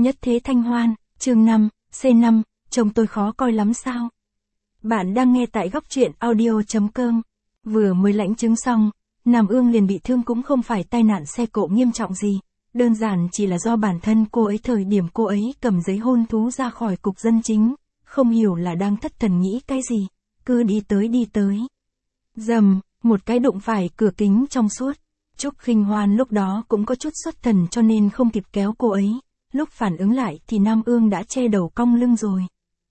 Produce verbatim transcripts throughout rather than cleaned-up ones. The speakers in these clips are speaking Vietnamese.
Nhất thế thanh hoan, chương năm, C năm, trông tôi khó coi lắm sao? Bạn đang nghe tại góc truyện audio.com. Vừa mới lãnh chứng xong, Nam Ương liền bị thương cũng không phải tai nạn xe cộ nghiêm trọng gì. Đơn giản chỉ là do bản thân cô ấy thời điểm cô ấy cầm giấy hôn thú ra khỏi cục dân chính, không hiểu là đang thất thần nghĩ cái gì, cứ đi tới đi tới. Dầm, một cái đụng phải cửa kính trong suốt. Trúc Khinh Hoan lúc đó cũng có chút xuất thần cho nên không kịp kéo cô ấy. Lúc phản ứng lại thì Nam Ương đã che đầu cong lưng rồi.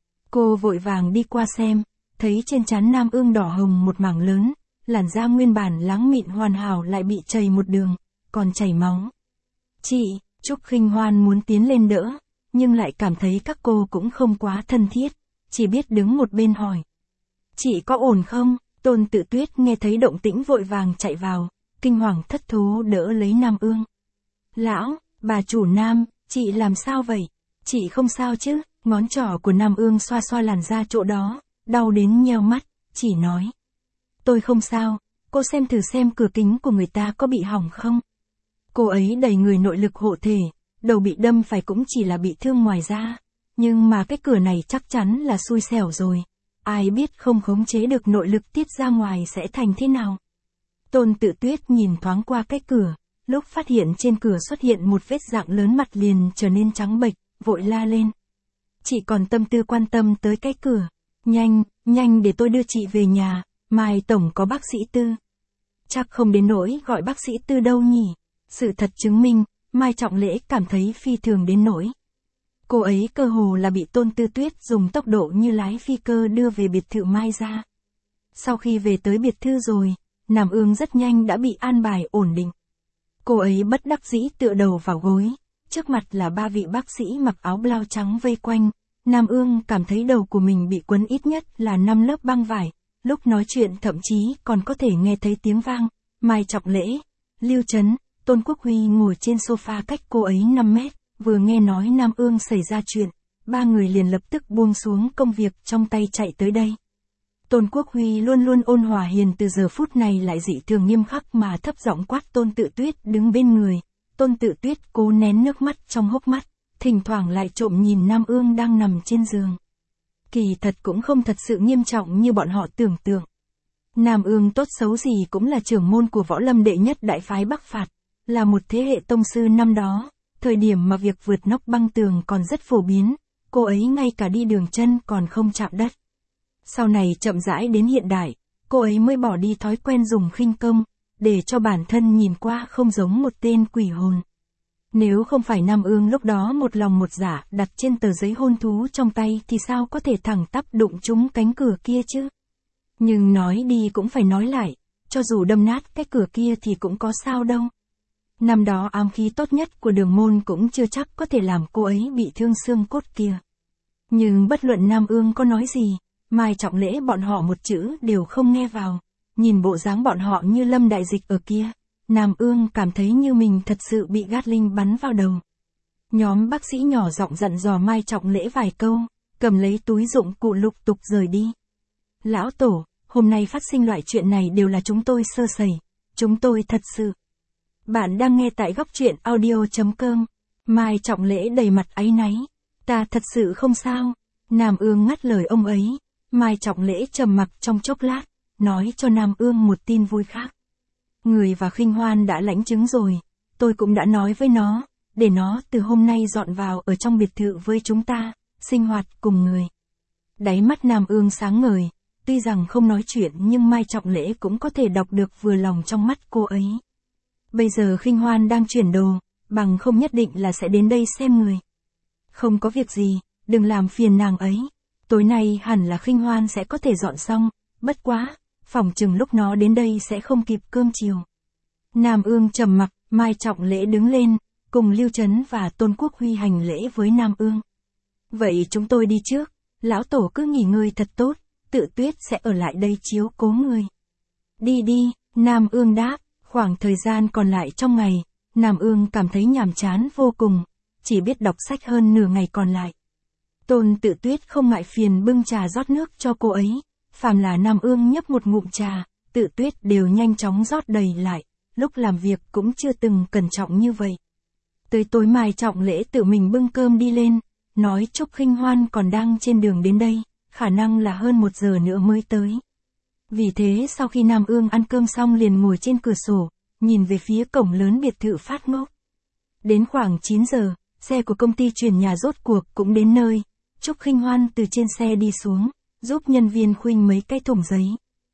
Cô vội vàng đi qua xem, thấy trên trán Nam Ương đỏ hồng một mảng lớn, làn da nguyên bản láng mịn hoàn hảo lại bị chảy một đường, còn chảy máu. Chị, Trúc Khinh Hoan muốn tiến lên đỡ, nhưng lại cảm thấy các cô cũng không quá thân thiết, chỉ biết đứng một bên hỏi. Chị có ổn không? Tôn Tự Tuyết nghe thấy động tĩnh vội vàng chạy vào, kinh hoàng thất thố đỡ lấy Nam Ương. Lão, bà chủ Nam, chị làm sao vậy? Chị không sao chứ? Ngón trỏ của Nam Ương xoa xoa làn da chỗ đó, đau đến nheo mắt, chỉ nói. Tôi không sao, cô xem thử xem cửa kính của người ta có bị hỏng không? Cô ấy đầy người nội lực hộ thể, đầu bị đâm phải cũng chỉ là bị thương ngoài da, nhưng mà cái cửa này chắc chắn là xui xẻo rồi. Ai biết không khống chế được nội lực tiết ra ngoài sẽ thành thế nào? Tôn Tự Tuyết nhìn thoáng qua cái cửa, lúc phát hiện trên cửa xuất hiện một vết rạng lớn mặt liền trở nên trắng bệch, vội la lên. Chị còn tâm tư quan tâm tới cái cửa. Nhanh, nhanh để tôi đưa chị về nhà, mai tổng có bác sĩ Tư. Chắc không đến nỗi gọi bác sĩ Tư đâu nhỉ. Sự thật chứng minh, Mai Trọng Lễ cảm thấy phi thường đến nỗi. Cô ấy cơ hồ là bị Tôn Tư Tuyết dùng tốc độ như lái phi cơ đưa về biệt thự Mai ra. Sau khi về tới biệt thự rồi, Nam Ương rất nhanh đã bị an bài ổn định. Cô ấy bất đắc dĩ tựa đầu vào gối, trước mặt là ba vị bác sĩ mặc áo blau trắng vây quanh. Nam Ương cảm thấy đầu của mình bị quấn ít nhất là năm lớp băng vải, lúc nói chuyện thậm chí còn có thể nghe thấy tiếng vang. Mai Trọng Lễ, Lưu Trấn, Tôn Quốc Huy ngồi trên sofa cách cô ấy năm mét, vừa nghe nói Nam Ương xảy ra chuyện, ba người liền lập tức buông xuống công việc trong tay chạy tới đây. Tôn Quốc Huy luôn luôn ôn hòa hiền từ giờ phút này lại dị thường nghiêm khắc mà thấp giọng quát Tôn Tự Tuyết đứng bên người. Tôn Tự Tuyết cố nén nước mắt trong hốc mắt, thỉnh thoảng lại trộm nhìn Nam Ương đang nằm trên giường. Kỳ thật cũng không thật sự nghiêm trọng như bọn họ tưởng tượng. Nam Ương tốt xấu gì cũng là trưởng môn của võ lâm đệ nhất đại phái Bắc Phạt, là một thế hệ tông sư năm đó, thời điểm mà việc vượt nóc băng tường còn rất phổ biến, cô ấy ngay cả đi đường chân còn không chạm đất. Sau này chậm rãi đến hiện đại, cô ấy mới bỏ đi thói quen dùng khinh công, để cho bản thân nhìn qua không giống một tên quỷ hồn. Nếu không phải Nam Ương lúc đó một lòng một dạ đặt trên tờ giấy hôn thú trong tay thì sao có thể thẳng tắp đụng trúng cánh cửa kia chứ? Nhưng nói đi cũng phải nói lại, cho dù đâm nát cái cửa kia thì cũng có sao đâu. Năm đó ám khí tốt nhất của Đường môn cũng chưa chắc có thể làm cô ấy bị thương xương cốt kia. Nhưng bất luận Nam Ương có nói gì, Mai Trọng Lễ bọn họ một chữ đều không nghe vào. Nhìn bộ dáng bọn họ như lâm đại dịch ở kia, Nam Ương cảm thấy như mình thật sự bị Gatling bắn vào đầu. Nhóm bác sĩ nhỏ giọng dặn dò Mai Trọng Lễ vài câu, cầm lấy túi dụng cụ lục tục rời đi. Lão Tổ, hôm nay phát sinh loại chuyện này đều là chúng tôi sơ sẩy, chúng tôi thật sự. Bạn đang nghe tại góc truyện audio.com. Mai Trọng Lễ đầy mặt áy náy. Ta thật sự không sao. Nam Ương ngắt lời ông ấy. Mai Trọng Lễ trầm mặc trong chốc lát, nói cho Nam Ương một tin vui khác. Người và Khinh Hoan đã lãnh chứng rồi. Tôi cũng đã nói với nó, để nó từ hôm nay dọn vào ở trong biệt thự với chúng ta, sinh hoạt cùng người. Đáy mắt Nam Ương sáng ngời. Tuy rằng không nói chuyện nhưng Mai Trọng Lễ cũng có thể đọc được vừa lòng trong mắt cô ấy. Bây giờ Khinh Hoan đang chuyển đồ, bằng không nhất định là sẽ đến đây xem người. Không có việc gì, đừng làm phiền nàng ấy. Tối nay hẳn là Khinh Hoan sẽ có thể dọn xong, bất quá, phỏng chừng lúc nó đến đây sẽ không kịp cơm chiều. Nam Ương trầm mặc, Mai Trọng Lễ đứng lên, cùng Lưu Trấn và Tôn Quốc Huy hành lễ với Nam Ương. Vậy chúng tôi đi trước, lão tổ cứ nghỉ ngơi thật tốt, Tự Tuyết sẽ ở lại đây chiếu cố người. Đi đi, Nam Ương đáp. Khoảng thời gian còn lại trong ngày, Nam Ương cảm thấy nhàm chán vô cùng, chỉ biết đọc sách hơn nửa ngày còn lại. Tôn Tự Tuyết không ngại phiền bưng trà rót nước cho cô ấy, phàm là Nam Ương nhấp một ngụm trà, Tự Tuyết đều nhanh chóng rót đầy lại, lúc làm việc cũng chưa từng cẩn trọng như vậy. Tới tối mai trọng lễ tự mình bưng cơm đi lên, nói Trúc Khinh Hoan còn đang trên đường đến đây, khả năng là hơn một giờ nữa mới tới. Vì thế sau khi Nam Ương ăn cơm xong liền ngồi trên cửa sổ, nhìn về phía cổng lớn biệt thự phát ngốc. Đến khoảng chín giờ, xe của công ty chuyển nhà rốt cuộc cũng đến nơi. Trúc Khinh Hoan từ trên xe đi xuống, giúp nhân viên khuynh mấy cái thùng giấy.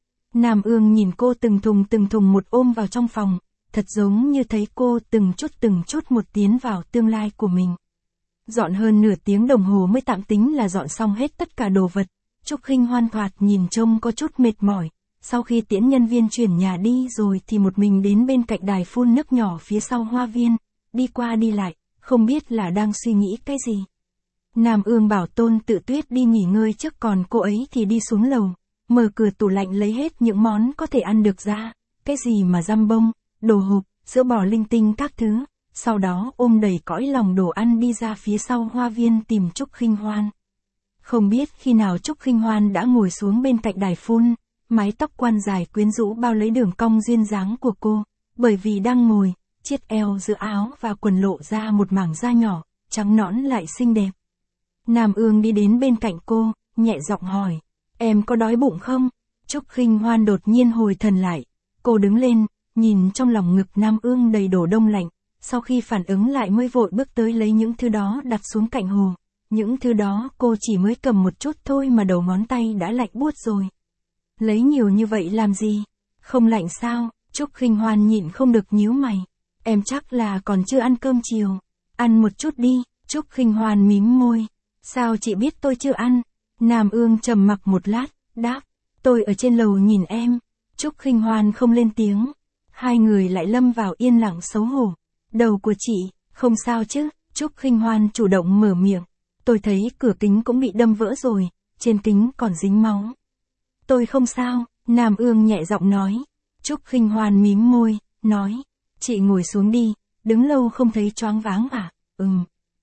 Nam Ương nhìn cô từng thùng từng thùng một ôm vào trong phòng, thật giống như thấy cô từng chút từng chút một tiến vào tương lai của mình. Dọn hơn nửa tiếng đồng hồ mới tạm tính là dọn xong hết tất cả đồ vật. Trúc Khinh Hoan thoạt nhìn trông có chút mệt mỏi. Sau khi tiễn nhân viên chuyển nhà đi rồi thì một mình đến bên cạnh đài phun nước nhỏ phía sau hoa viên, đi qua đi lại, không biết là đang suy nghĩ cái gì. Nam Ương bảo Tôn Tự Tuyết đi nghỉ ngơi trước, còn cô ấy thì đi xuống lầu, mở cửa tủ lạnh lấy hết những món có thể ăn được ra, cái gì mà răm bông, đồ hộp, sữa bò linh tinh các thứ, sau đó ôm đầy cõi lòng đồ ăn đi ra phía sau hoa viên tìm Trúc Khinh Hoan. Không biết khi nào Trúc Khinh Hoan đã ngồi xuống bên cạnh đài phun, mái tóc quan dài quyến rũ bao lấy đường cong duyên dáng của cô, bởi vì đang ngồi, chiếc eo giữa áo và quần lộ ra một mảng da nhỏ, trắng nõn lại xinh đẹp. Nam Ương đi đến bên cạnh cô, nhẹ giọng hỏi, em có đói bụng không? Trúc Khinh Hoan đột nhiên hồi thần lại, cô đứng lên, nhìn trong lòng ngực Nam Ương đầy đổ đông lạnh, sau khi phản ứng lại mới vội bước tới lấy những thứ đó đặt xuống cạnh hồ. Những thứ đó cô chỉ mới cầm một chút thôi mà đầu ngón tay đã lạnh buốt rồi. Lấy nhiều như vậy làm gì? Không lạnh sao? Trúc Khinh Hoan nhịn không được nhíu mày. Em chắc là còn chưa ăn cơm chiều. Ăn một chút đi. Trúc Khinh Hoan mím môi. Sao chị biết tôi chưa ăn? Nam Ương trầm mặc một lát, đáp. Tôi ở trên lầu nhìn em. Trúc Khinh Hoan không lên tiếng. Hai người lại lâm vào yên lặng xấu hổ. Đầu của chị, không sao chứ? Trúc Khinh Hoan chủ động mở miệng. Tôi thấy cửa kính cũng bị đâm vỡ rồi, trên kính còn dính máu. Tôi không sao, Nam Ương nhẹ giọng nói. Trúc Khinh Hoan mím môi, nói. Chị ngồi xuống đi, đứng lâu không thấy choáng váng à? Ừm.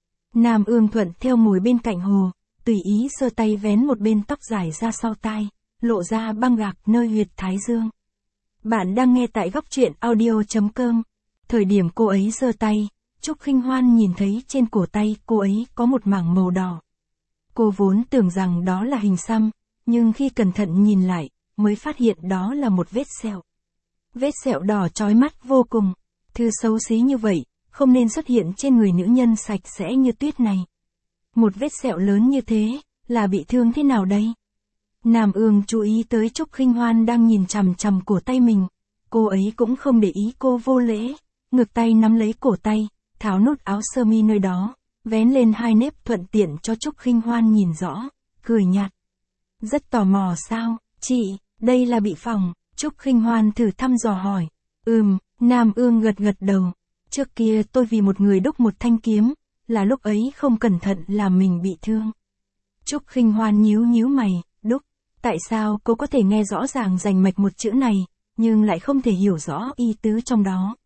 Nam Ương thuận theo ngồi bên cạnh hồ, tùy ý sơ tay vén một bên tóc dài ra sau tai, lộ ra băng gạc nơi huyệt thái dương. Bạn đang nghe tại góc truyện audio chấm com. Thời điểm cô ấy giơ tay, Trúc Khinh Hoan nhìn thấy trên cổ tay cô ấy có một mảng màu đỏ. Cô vốn tưởng rằng đó là hình xăm, nhưng khi cẩn thận nhìn lại, mới phát hiện đó là một vết sẹo. Vết sẹo đỏ chói mắt vô cùng, thứ xấu xí như vậy, không nên xuất hiện trên người nữ nhân sạch sẽ như Tuyết này. Một vết sẹo lớn như thế, là bị thương thế nào đây? Nam Ương chú ý tới Trúc Khinh Hoan đang nhìn chằm chằm cổ tay mình, cô ấy cũng không để ý cô vô lễ, ngược tay nắm lấy cổ tay, tháo nút áo sơ mi nơi đó, vén lên hai nếp thuận tiện cho Trúc Khinh Hoan nhìn rõ, cười nhạt. Rất tò mò sao, chị, đây là bị phỏng, Trúc Khinh Hoan thử thăm dò hỏi. Ừm, Nam Ương gật gật đầu. Trước kia tôi vì một người đúc một thanh kiếm, là lúc ấy không cẩn thận làm mình bị thương. Trúc Khinh Hoan nhíu nhíu mày, đúc. Tại sao cô có thể nghe rõ ràng rành mạch một chữ này, nhưng lại không thể hiểu rõ ý tứ trong đó?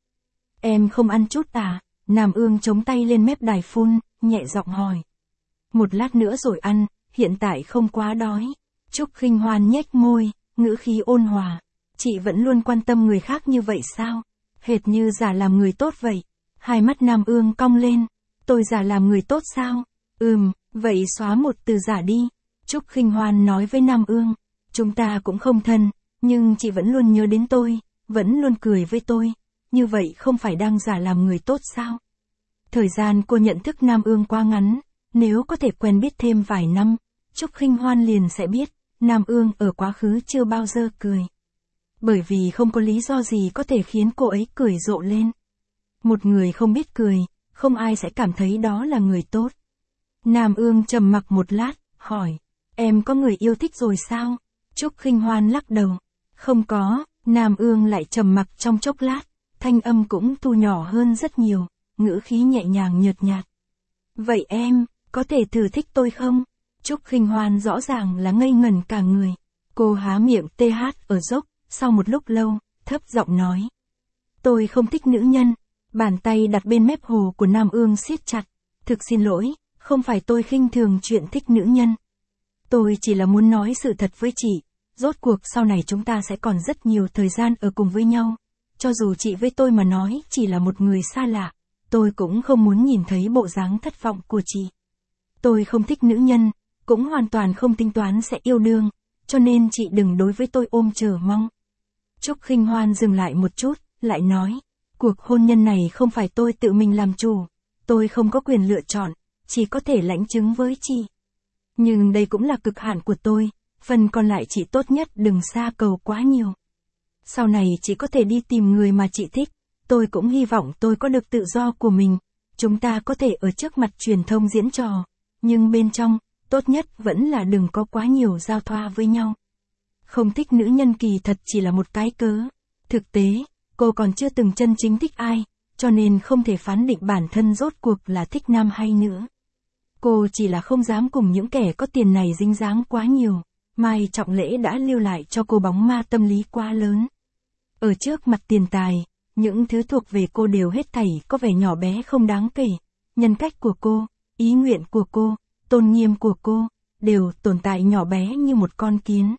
Em không ăn chút à? Nam Ương chống tay lên mép đài phun, nhẹ giọng hỏi. Một lát nữa rồi ăn, hiện tại không quá đói. Trúc Khinh Hoan nhếch môi, ngữ khí ôn hòa. Chị vẫn luôn quan tâm người khác như vậy sao? Hệt như giả làm người tốt vậy. Hai mắt Nam Ương cong lên. Tôi giả làm người tốt sao? Ừm, vậy xóa một từ giả đi. Trúc Khinh Hoan nói với Nam Ương. Chúng ta cũng không thân, nhưng chị vẫn luôn nhớ đến tôi, vẫn luôn cười với tôi. Như vậy không phải đang giả làm người tốt sao? Thời gian cô nhận thức Nam Ương quá ngắn, nếu có thể quen biết thêm vài năm, Trúc Khinh Hoan liền sẽ biết, Nam Ương ở quá khứ chưa bao giờ cười. Bởi vì không có lý do gì có thể khiến cô ấy cười rộ lên. Một người không biết cười, không ai sẽ cảm thấy đó là người tốt. Nam Ương trầm mặc một lát, hỏi, em có người yêu thích rồi sao? Trúc Khinh Hoan lắc đầu. Không có, Nam Ương lại trầm mặc trong chốc lát, thanh âm cũng thu nhỏ hơn rất nhiều, ngữ khí nhẹ nhàng nhợt nhạt. Vậy em, có thể thử thích tôi không? Trúc Khinh Hoan rõ ràng là ngây ngẩn cả người. Cô há miệng tê hát ở dốc, sau một lúc lâu, thấp giọng nói. Tôi không thích nữ nhân. Bàn tay đặt bên mép hồ của Nam Ương siết chặt. Thực xin lỗi, không phải tôi khinh thường chuyện thích nữ nhân. Tôi chỉ là muốn nói sự thật với chị. Rốt cuộc sau này chúng ta sẽ còn rất nhiều thời gian ở cùng với nhau. Cho dù chị với tôi mà nói chỉ là một người xa lạ, tôi cũng không muốn nhìn thấy bộ dáng thất vọng của chị. Tôi không thích nữ nhân, cũng hoàn toàn không tính toán sẽ yêu đương, cho nên chị đừng đối với tôi ôm chờ mong. Trúc Khinh Hoan dừng lại một chút, lại nói, cuộc hôn nhân này không phải tôi tự mình làm chủ, tôi không có quyền lựa chọn, chỉ có thể lãnh chứng với chị. Nhưng đây cũng là cực hạn của tôi, phần còn lại chị tốt nhất đừng xa cầu quá nhiều. Sau này chị có thể đi tìm người mà chị thích, tôi cũng hy vọng tôi có được tự do của mình, chúng ta có thể ở trước mặt truyền thông diễn trò, nhưng bên trong, tốt nhất vẫn là đừng có quá nhiều giao thoa với nhau. Không thích nữ nhân kỳ thật chỉ là một cái cớ. Thực tế, cô còn chưa từng chân chính thích ai, cho nên không thể phán định bản thân rốt cuộc là thích nam hay nữ. Cô chỉ là không dám cùng những kẻ có tiền này dính dáng quá nhiều. Mai Trọng Lễ đã lưu lại cho cô bóng ma tâm lý quá lớn. Ở trước mặt tiền tài, những thứ thuộc về cô đều hết thảy có vẻ nhỏ bé không đáng kể. Nhân cách của cô, ý nguyện của cô, tôn nghiêm của cô, đều tồn tại nhỏ bé như một con kiến.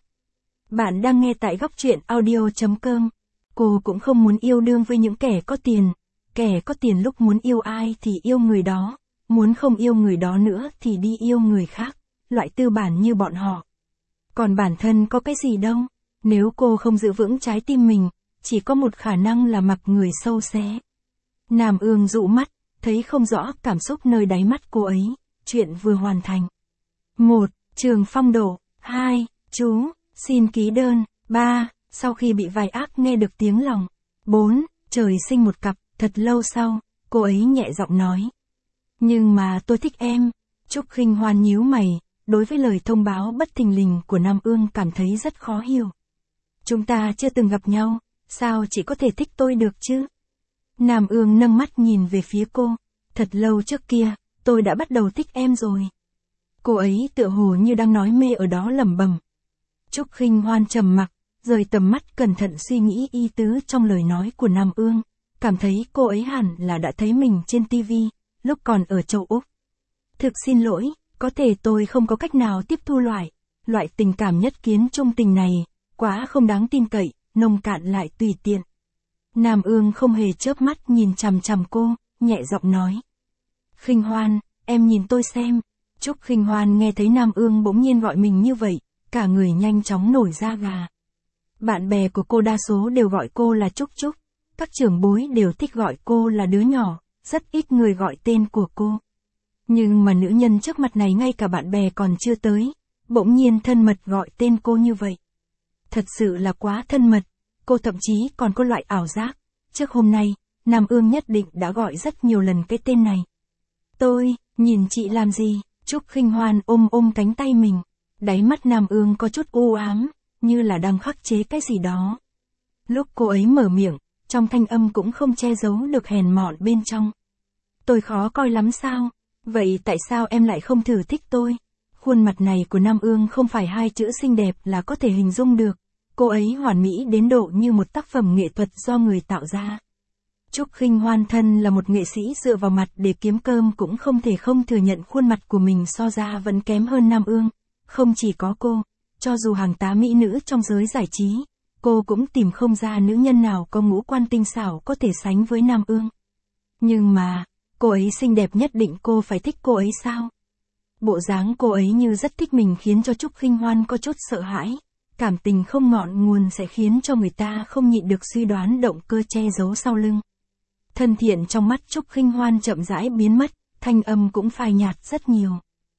Bạn đang nghe tại góc truyện audio chấm com. Cô cũng không muốn yêu đương với những kẻ có tiền. Kẻ có tiền lúc muốn yêu ai thì yêu người đó, muốn không yêu người đó nữa thì đi yêu người khác, loại tư bản như bọn họ. Còn bản thân có cái gì đâu, nếu cô không giữ vững trái tim mình, chỉ có một khả năng là mặc người sâu xé. Nam Ương dụ mắt, thấy không rõ cảm xúc nơi đáy mắt cô ấy, chuyện vừa hoàn thành. một. Trường phong độ. hai. Chú, xin ký đơn. ba. Sau khi bị vài ác nghe được tiếng lòng. bốn. Trời sinh một cặp, thật lâu sau, cô ấy nhẹ giọng nói. Nhưng mà tôi thích em. Trúc Khinh Hoan nhíu mày, đối với lời thông báo bất thình lình của Nam Ương cảm thấy rất khó hiểu. Chúng ta chưa từng gặp nhau, sao chỉ có thể thích tôi được chứ? Nam Ương nâng mắt nhìn về phía cô. Thật lâu trước kia, tôi đã bắt đầu thích em rồi. Cô ấy tựa hồ như đang nói mê ở đó lẩm bẩm. Trúc Khinh Hoan trầm mặc, rời tầm mắt cẩn thận suy nghĩ ý tứ trong lời nói của Nam Ương, cảm thấy cô ấy hẳn là đã thấy mình trên tivi, lúc còn ở châu Úc. Thực xin lỗi, có thể tôi không có cách nào tiếp thu loại, loại tình cảm nhất kiến trung tình này, quá không đáng tin cậy, nông cạn lại tùy tiện. Nam Ương không hề chớp mắt nhìn chằm chằm cô, nhẹ giọng nói. Khinh Hoan, em nhìn tôi xem. Trúc Khinh Hoan nghe thấy Nam Ương bỗng nhiên gọi mình như vậy, cả người nhanh chóng nổi da gà. Bạn bè của cô đa số đều gọi cô là Trúc Trúc, các trưởng bối đều thích gọi cô là đứa nhỏ, rất ít người gọi tên của cô. Nhưng mà nữ nhân trước mặt này ngay cả bạn bè còn chưa tới, bỗng nhiên thân mật gọi tên cô như vậy. Thật sự là quá thân mật, cô thậm chí còn có loại ảo giác, trước hôm nay, Nam Ương nhất định đã gọi rất nhiều lần cái tên này. Tôi, nhìn chị làm gì? Trúc Khinh Hoan ôm ôm cánh tay mình, đáy mắt Nam Ương có chút u ám, như là đang khắc chế cái gì đó. Lúc cô ấy mở miệng, trong thanh âm cũng không che giấu được hèn mọn bên trong. Tôi khó coi lắm sao? Vậy tại sao em lại không thử thích tôi? Khuôn mặt này của Nam Ương không phải hai chữ xinh đẹp là có thể hình dung được. Cô ấy hoàn mỹ đến độ như một tác phẩm nghệ thuật do người tạo ra. Trúc Khinh Hoan thân là một nghệ sĩ dựa vào mặt để kiếm cơm cũng không thể không thừa nhận khuôn mặt của mình so ra vẫn kém hơn Nam Ương. Không chỉ có cô, cho dù hàng tá mỹ nữ trong giới giải trí, cô cũng tìm không ra nữ nhân nào có ngũ quan tinh xảo có thể sánh với Nam Ương. Nhưng mà, cô ấy xinh đẹp nhất định cô phải thích cô ấy sao? Bộ dáng cô ấy như rất thích mình khiến cho Trúc Khinh Hoan có chút sợ hãi. Cảm tình không ngọn nguồn sẽ khiến cho người ta không nhịn được suy đoán động cơ che giấu sau lưng. Thân thiện trong mắt Trúc Khinh Hoan chậm rãi biến mất, thanh âm cũng phai nhạt rất nhiều.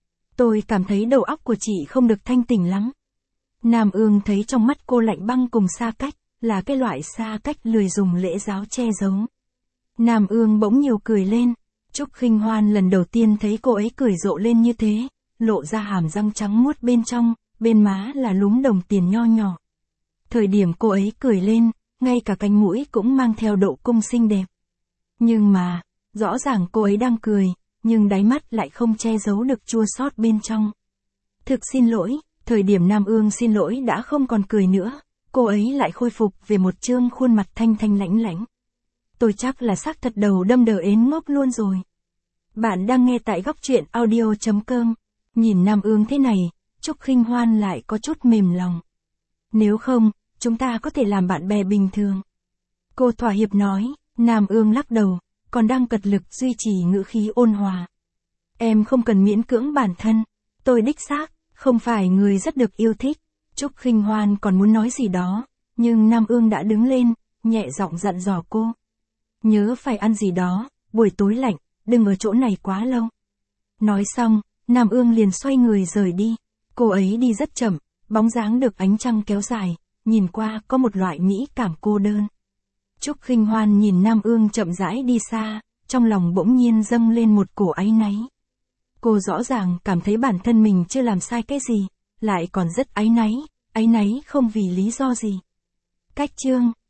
Tôi cảm thấy đầu óc của chị không được thanh tỉnh lắm. Nam Ương thấy trong mắt cô lạnh băng cùng xa cách, là cái loại xa cách lười dùng lễ giáo che giấu. Nam Ương bỗng nhiều cười lên, Trúc Khinh Hoan lần đầu tiên thấy cô ấy cười rộ lên như thế, lộ ra hàm răng trắng muốt bên trong, bên má là lúm đồng tiền nho nhỏ. Thời điểm cô ấy cười lên, ngay cả cánh mũi cũng mang theo độ cung xinh đẹp. Nhưng mà, rõ ràng cô ấy đang cười, nhưng đáy mắt lại không che giấu được chua xót bên trong. Thực xin lỗi, thời điểm Nam Ương xin lỗi đã không còn cười nữa, cô ấy lại khôi phục về một trương khuôn mặt thanh thanh lãnh lãnh. Tôi chắc là xác thật đầu đâm đờ ến ngốc luôn rồi. Bạn đang nghe tại góc truyện audio chấm com. Nhìn Nam Ương thế này, Trúc Khinh Hoan lại có chút mềm lòng. Nếu không, chúng ta có thể làm bạn bè bình thường. Cô thỏa hiệp nói, Nam Ương lắc đầu, còn đang cật lực duy trì ngữ khí ôn hòa. Em không cần miễn cưỡng bản thân, tôi đích xác, không phải người rất được yêu thích. Trúc Khinh Hoan còn muốn nói gì đó, nhưng Nam Ương đã đứng lên, nhẹ giọng dặn dò cô. Nhớ phải ăn gì đó, buổi tối lạnh, đừng ở chỗ này quá lâu. Nói xong, Nam Ương liền xoay người rời đi. Cô ấy đi rất chậm, bóng dáng được ánh trăng kéo dài, nhìn qua có một loại mỹ cảm cô đơn. Trúc Khinh Hoan nhìn Nam Ương chậm rãi đi xa, trong lòng bỗng nhiên dâng lên một cổ áy náy. Cô rõ ràng cảm thấy bản thân mình chưa làm sai cái gì, lại còn rất áy náy, áy náy không vì lý do gì. Cách chương